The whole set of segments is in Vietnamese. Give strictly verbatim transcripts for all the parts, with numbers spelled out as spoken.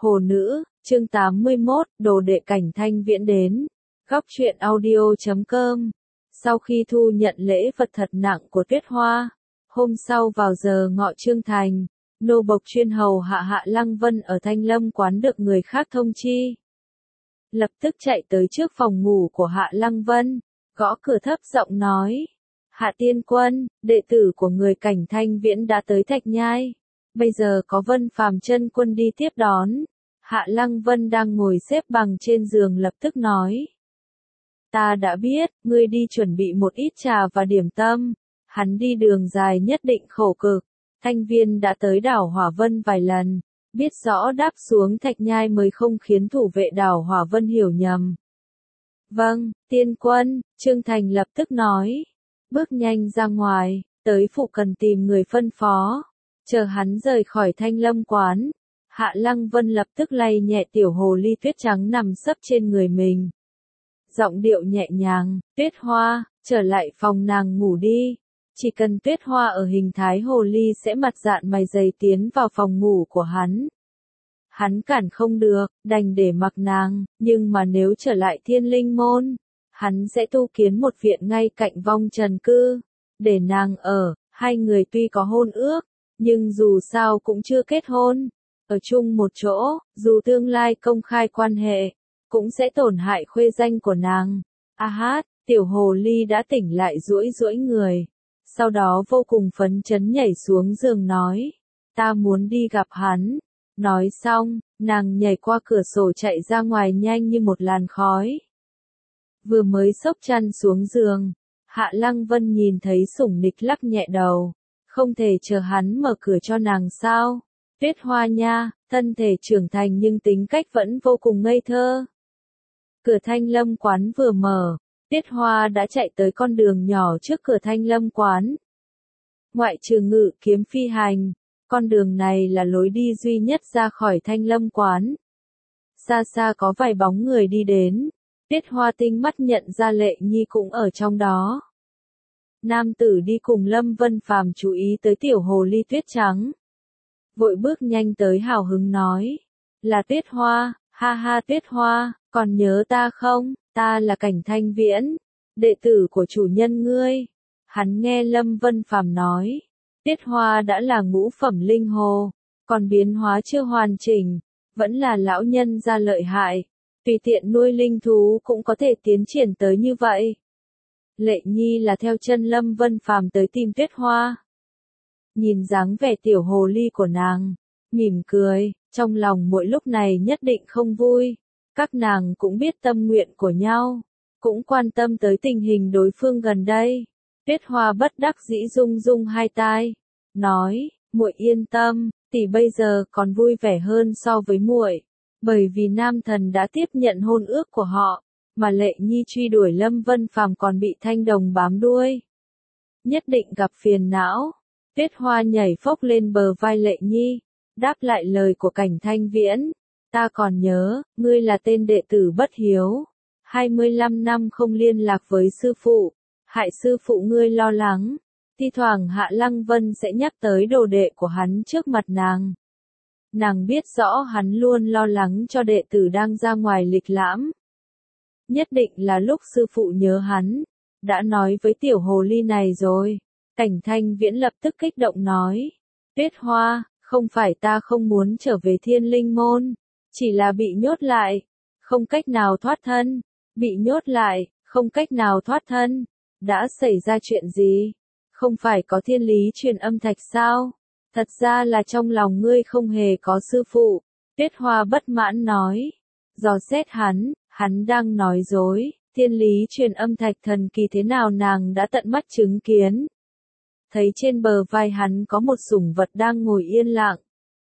Hồ nữ, chương tám mươi mốt, đồ đệ Cảnh Thanh Viễn đến. Góc truyện audio chấm com. Sau khi thu nhận lễ vật thật nặng của Tuyết Hoa, hôm sau vào giờ ngọ Trương Thành, nô bộc chuyên hầu hạ Hạ Lăng Vân ở Thanh Lâm quán được người khác thông chi. Lập tức chạy tới trước phòng ngủ của Hạ Lăng Vân, gõ cửa thấp giọng nói: Hạ tiên quân, đệ tử của người Cảnh Thanh Viễn đã tới Thạch Nhai. Bây giờ có Vân Phàm chân quân đi tiếp đón. Hạ Lăng Vân đang ngồi xếp bằng trên giường lập tức nói: Ta đã biết, ngươi đi chuẩn bị một ít trà và điểm tâm. Hắn đi đường dài nhất định khổ cực. Thanh Viên đã tới đảo Hỏa Vân vài lần, biết rõ đáp xuống Thạch Nhai mới không khiến thủ vệ đảo Hỏa Vân hiểu nhầm. Vâng, tiên quân, Trương Thành lập tức nói. Bước nhanh ra ngoài, tới phụ cần tìm người phân phó. Chờ hắn rời khỏi Thanh Lâm quán, Hạ Lăng Vân lập tức lay nhẹ tiểu hồ ly tuyết trắng nằm sấp trên người mình. Giọng điệu nhẹ nhàng: Tuyết Hoa, trở lại phòng nàng ngủ đi. Chỉ cần Tuyết Hoa ở hình thái hồ ly sẽ mặt dạn mày dày tiến vào phòng ngủ của hắn. Hắn cản không được, đành để mặc nàng, nhưng mà nếu trở lại Thiên Linh môn, hắn sẽ tu kiến một viện ngay cạnh vong trần cư, để nàng ở. Hai người tuy có hôn ước, nhưng dù sao cũng chưa kết hôn. Ở chung một chỗ, dù tương lai công khai quan hệ, cũng sẽ tổn hại khuê danh của nàng. A hát, tiểu hồ ly đã tỉnh lại duỗi duỗi người. Sau đó vô cùng phấn chấn nhảy xuống giường nói: Ta muốn đi gặp hắn. Nói xong, nàng nhảy qua cửa sổ chạy ra ngoài nhanh như một làn khói. Vừa mới xốc chăn xuống giường, Hạ Lăng Vân nhìn thấy Sủng Nịch lắc nhẹ đầu. Không thể chờ hắn mở cửa cho nàng sao? Tuyết Hoa nha, thân thể trưởng thành nhưng tính cách vẫn vô cùng ngây thơ. Cửa Thanh Lâm quán vừa mở, Tuyết Hoa đã chạy tới con đường nhỏ trước cửa Thanh Lâm quán. Ngoại trừ Ngự Kiếm phi hành, con đường này là lối đi duy nhất ra khỏi Thanh Lâm quán. Xa xa có vài bóng người đi đến, Tuyết Hoa tinh mắt nhận ra Lệ Nhi cũng ở trong đó. Nam tử đi cùng Lâm Vân Phàm chú ý tới tiểu hồ ly tuyết trắng. Vội bước nhanh tới hào hứng nói: Là Tuyết Hoa, ha ha Tuyết Hoa, còn nhớ ta không? Ta là Cảnh Thanh Viễn, đệ tử của chủ nhân ngươi. Hắn nghe Lâm Vân Phàm nói, Tuyết Hoa đã là ngũ phẩm linh hồ, còn biến hóa chưa hoàn chỉnh, vẫn là lão nhân gia lợi hại, tùy tiện nuôi linh thú cũng có thể tiến triển tới như vậy. Lệ Nhi là theo chân Lâm Vân Phàm tới tìm Tuyết Hoa. Nhìn dáng vẻ tiểu hồ ly của nàng, mỉm cười, trong lòng mỗi lúc này nhất định không vui. Các nàng cũng biết tâm nguyện của nhau, cũng quan tâm tới tình hình đối phương gần đây. Tuyết Hoa bất đắc dĩ rung rung hai tai, nói: Muội yên tâm, tỷ bây giờ còn vui vẻ hơn so với muội, bởi vì nam thần đã tiếp nhận hôn ước của họ, mà Lệ Nhi truy đuổi Lâm Vân Phàm còn bị Thanh Đồng bám đuôi, nhất định gặp phiền não. Tuyết Hoa nhảy phốc lên bờ vai Lệ Nhi, đáp lại lời của Cảnh Thanh Viễn: Ta còn nhớ, ngươi là tên đệ tử bất hiếu, hai mươi lăm năm không liên lạc với sư phụ, hại sư phụ ngươi lo lắng. Thi thoảng Hạ Lăng Vân sẽ nhắc tới đồ đệ của hắn trước mặt nàng. Nàng biết rõ hắn luôn lo lắng cho đệ tử đang ra ngoài lịch lãm. Nhất định là lúc sư phụ nhớ hắn, đã nói với tiểu hồ ly này rồi. Cảnh Thanh Viễn lập tức kích động nói: Tuyết Hoa, không phải ta không muốn trở về Thiên Linh môn, chỉ là bị nhốt lại, không cách nào thoát thân. Bị nhốt lại, không cách nào thoát thân. Đã xảy ra chuyện gì? Không phải có thiên lý truyền âm thạch sao? Thật ra là trong lòng ngươi không hề có sư phụ. Tuyết Hoa bất mãn nói. Dò xét hắn, hắn đang nói dối. Thiên lý truyền âm thạch thần kỳ thế nào nàng đã tận mắt chứng kiến. Thấy trên bờ vai hắn có một sủng vật đang ngồi yên lặng,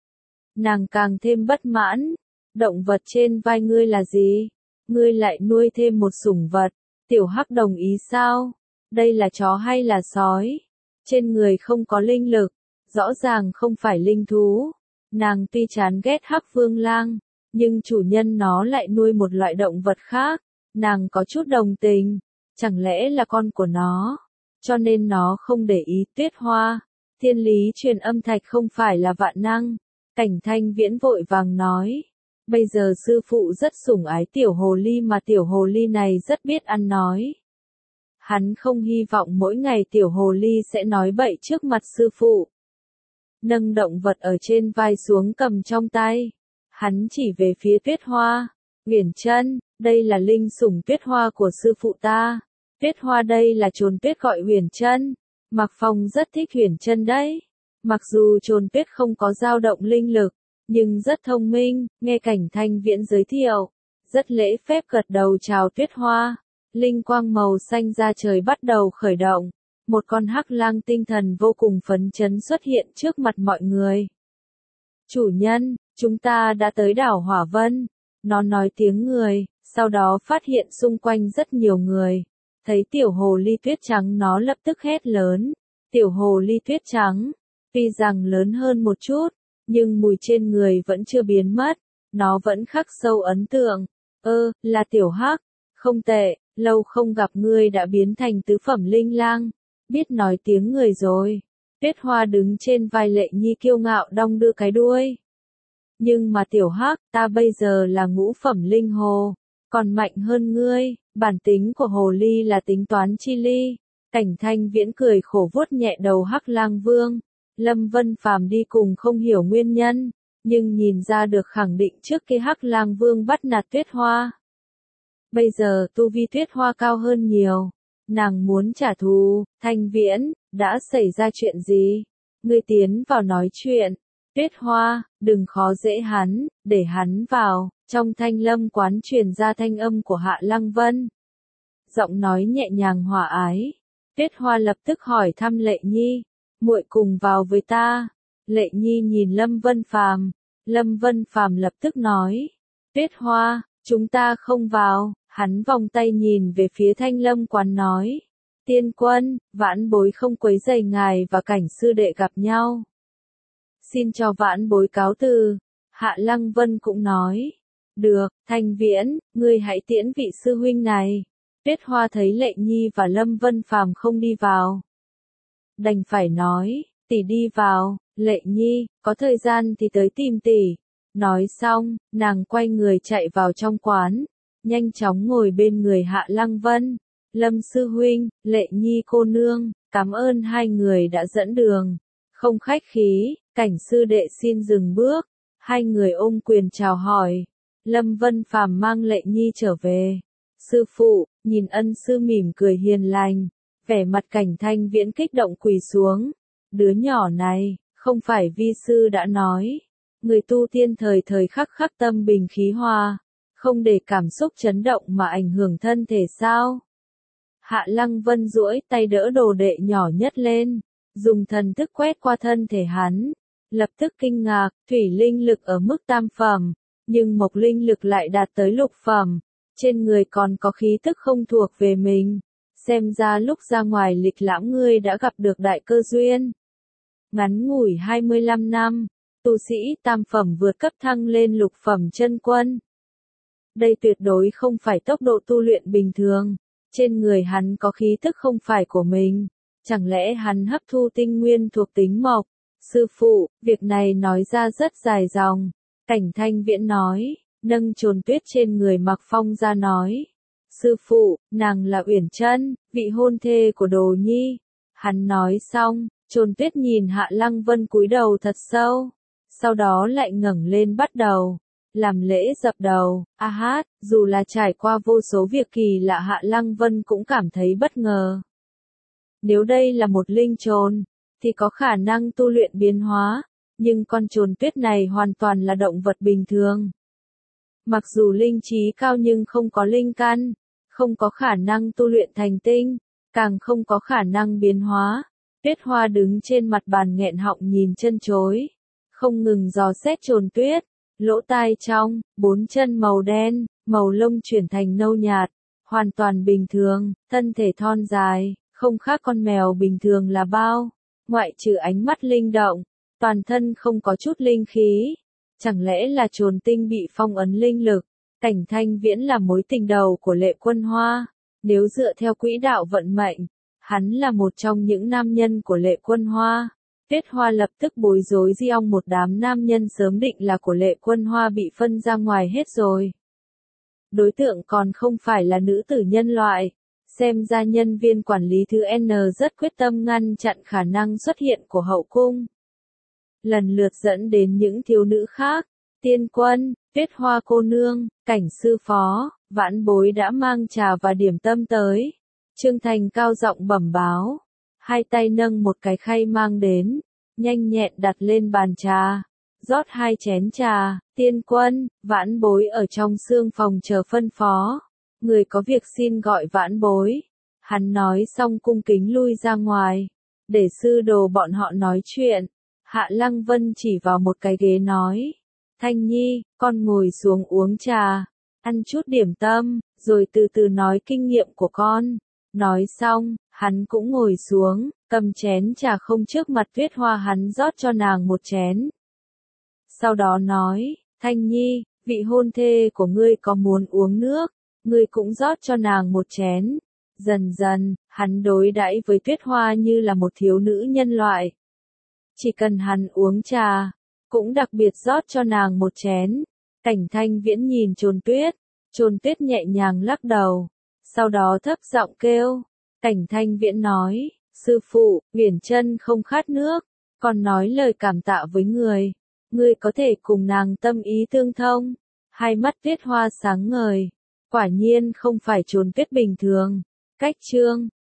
nàng càng thêm bất mãn. Động vật trên vai ngươi là gì? Ngươi lại nuôi thêm một sủng vật, tiểu hắc đồng ý sao? Đây là chó hay là sói? Trên người không có linh lực, rõ ràng không phải linh thú. Nàng tuy chán ghét Hắc Vương Lang, nhưng chủ nhân nó lại nuôi một loại động vật khác. Nàng có chút đồng tình, chẳng lẽ là con của nó? Cho nên nó không để ý. Tuyết Hoa, thiên lý truyền âm thạch không phải là vạn năng. Cảnh Thanh Viễn vội vàng nói. Bây giờ sư phụ rất sủng ái tiểu hồ ly mà tiểu hồ ly này rất biết ăn nói. Hắn không hy vọng mỗi ngày tiểu hồ ly sẽ nói bậy trước mặt sư phụ. Nâng động vật ở trên vai xuống cầm trong tay. Hắn chỉ về phía Tuyết Hoa. Uyển Chân, đây là linh sủng Tuyết Hoa của sư phụ ta. Tuyết Hoa đây là Trồn Tuyết gọi Uyển Chân. Mạc Phong rất thích Uyển Chân đấy. Mặc dù Trồn Tuyết không có dao động linh lực, nhưng rất thông minh, nghe Cảnh Thanh Viễn giới thiệu. Rất lễ phép gật đầu chào Tuyết Hoa. Linh quang màu xanh ra trời bắt đầu khởi động. Một con hắc lang tinh thần vô cùng phấn chấn xuất hiện trước mặt mọi người. Chủ nhân, chúng ta đã tới đảo Hỏa Vân. Nó nói tiếng người, sau đó phát hiện xung quanh rất nhiều người. Thấy tiểu hồ ly tuyết trắng nó lập tức hét lớn. Tiểu hồ ly tuyết trắng, tuy rằng lớn hơn một chút, nhưng mùi trên người vẫn chưa biến mất. Nó vẫn khắc sâu ấn tượng. Ơ, là tiểu hắc, không tệ, lâu không gặp ngươi đã biến thành tứ phẩm linh lang. Biết nói tiếng người rồi. Tuyết Hoa đứng trên vai Lệ Nhi kiêu ngạo đong đưa cái đuôi. Nhưng mà tiểu hắc, ta bây giờ là ngũ phẩm linh hồ, còn mạnh hơn ngươi, bản tính của hồ ly là tính toán chi ly. Cảnh Thanh Viễn cười khổ vuốt nhẹ đầu hắc lang vương. Lâm Vân Phàm đi cùng không hiểu nguyên nhân, nhưng nhìn ra được khẳng định trước kia hắc lang vương bắt nạt Tuyết Hoa. Bây giờ tu vi Tuyết Hoa cao hơn nhiều. Nàng muốn trả thù. Thanh Viễn, đã xảy ra chuyện gì? Ngươi tiến vào nói chuyện. Tuyết Hoa, đừng khó dễ hắn, để hắn vào. Trong Thanh Lâm quán truyền ra thanh âm của Hạ Lăng Vân. Giọng nói nhẹ nhàng hòa ái. Tuyết Hoa lập tức hỏi thăm Lệ Nhi. Muội cùng vào với ta. Lệ Nhi nhìn Lâm Vân Phàm. Lâm Vân Phàm lập tức nói. Tuyết Hoa, chúng ta không vào. Hắn vòng tay nhìn về phía Thanh Lâm quán nói. Tiên quân, vãn bối không quấy rầy ngài và Cảnh sư đệ gặp nhau. Xin cho vãn bối cáo từ. Hạ Lăng Vân cũng nói. Được, Thanh Viễn, ngươi hãy tiễn vị sư huynh này. Tuyết Hoa thấy Lệ Nhi và Lâm Vân Phàm không đi vào. Đành phải nói, tỷ đi vào. Lệ Nhi, có thời gian thì tới tìm tỷ. Nói xong, nàng quay người chạy vào trong quán. Nhanh chóng ngồi bên người Hạ Lăng Vân. Lâm sư huynh, Lệ Nhi cô nương, cảm ơn hai người đã dẫn đường. Không khách khí, Cảnh sư đệ xin dừng bước. Hai người ôm quyền chào hỏi. Lâm Vân Phàm mang Lệ Nhi trở về. Sư phụ, nhìn ân sư mỉm cười hiền lành. Vẻ mặt Cảnh Thanh Viễn kích động quỳ xuống. Đứa nhỏ này, không phải vi sư đã nói. Người tu tiên thời thời khắc khắc tâm bình khí hòa. Không để cảm xúc chấn động mà ảnh hưởng thân thể sao? Hạ Lăng Vân duỗi tay đỡ đồ đệ nhỏ nhất lên, dùng thần thức quét qua thân thể hắn, lập tức kinh ngạc, thủy linh lực ở mức tam phẩm, nhưng mộc linh lực lại đạt tới lục phẩm, trên người còn có khí tức không thuộc về mình, xem ra lúc ra ngoài lịch lãm ngươi đã gặp được đại cơ duyên. Ngắn ngủi hai mươi lăm năm, tu sĩ tam phẩm vượt cấp thăng lên lục phẩm chân quân. Đây tuyệt đối không phải tốc độ tu luyện bình thường, trên người hắn có khí tức không phải của mình, chẳng lẽ hắn hấp thu tinh nguyên thuộc tính mộc? Sư phụ, việc này nói ra rất dài dòng. Cảnh Thanh Viễn nói, nâng Trồn Tuyết trên người Mạc Phong ra nói. Sư phụ, nàng là Uyển Chân, vị hôn thê của Đồ Nhi. Hắn nói xong, Trồn Tuyết nhìn Hạ Lăng Vân cúi đầu thật sâu, sau đó lại ngẩng lên bắt đầu làm lễ dập đầu. A hát, dù là trải qua vô số việc kỳ lạ Hạ Lăng Vân cũng cảm thấy bất ngờ. Nếu đây là một linh trồn, thì có khả năng tu luyện biến hóa, nhưng con Trồn Tuyết này hoàn toàn là động vật bình thường. Mặc dù linh trí cao nhưng không có linh căn, không có khả năng tu luyện thành tinh, càng không có khả năng biến hóa. Tuyết Hoa đứng trên mặt bàn nghẹn họng nhìn chân chối, không ngừng dò xét Trồn Tuyết. Lỗ tai trong, bốn chân màu đen, màu lông chuyển thành nâu nhạt, hoàn toàn bình thường, thân thể thon dài, không khác con mèo bình thường là bao, ngoại trừ ánh mắt linh động, toàn thân không có chút linh khí. Chẳng lẽ là Trồn Tinh bị phong ấn linh lực? Cảnh Thanh Viễn là mối tình đầu của Lệ Quân Hoa, nếu dựa theo quỹ đạo vận mệnh, hắn là một trong những nam nhân của Lệ Quân Hoa. Tuyết Hoa lập tức bối rối di ong một đám nam nhân sớm định là của Lệ Quân Hoa bị phân ra ngoài hết rồi. Đối tượng còn không phải là nữ tử nhân loại. Xem ra nhân viên quản lý thứ N rất quyết tâm ngăn chặn khả năng xuất hiện của hậu cung. Lần lượt dẫn đến những thiếu nữ khác. Tiên Quân, Tuyết Hoa cô nương, Cảnh sư phó, Vãn Bối đã mang trà và điểm tâm tới. Trương Thành cao giọng bẩm báo. Hai tay nâng một cái khay mang đến. Nhanh nhẹn đặt lên bàn trà. Rót hai chén trà. Tiên Quân, Vãn Bối ở trong xương phòng chờ phân phó. Người có việc xin gọi Vãn Bối. Hắn nói xong cung kính lui ra ngoài. Để sư đồ bọn họ nói chuyện. Hạ Lăng Vân chỉ vào một cái ghế nói. Thanh Nhi, con ngồi xuống uống trà. Ăn chút điểm tâm, rồi từ từ nói kinh nghiệm của con. Nói xong, hắn cũng ngồi xuống, cầm chén trà không trước mặt Tuyết Hoa hắn rót cho nàng một chén. Sau đó nói, Thanh Nhi, vị hôn thê của ngươi có muốn uống nước, ngươi cũng rót cho nàng một chén. Dần dần, hắn đối đãi với Tuyết Hoa như là một thiếu nữ nhân loại. Chỉ cần hắn uống trà, cũng đặc biệt rót cho nàng một chén. Cảnh Thanh Viễn nhìn Trồn Tuyết, Trồn Tuyết nhẹ nhàng lắc đầu, sau đó thấp giọng kêu. Cảnh Thanh Viễn nói, sư phụ, Uyển Chân không khát nước, còn nói lời cảm tạ với người, người có thể cùng nàng tâm ý tương thông. Hai mắt Tuyết Hoa sáng ngời, quả nhiên không phải Trồn Tuyết bình thường. Cách chương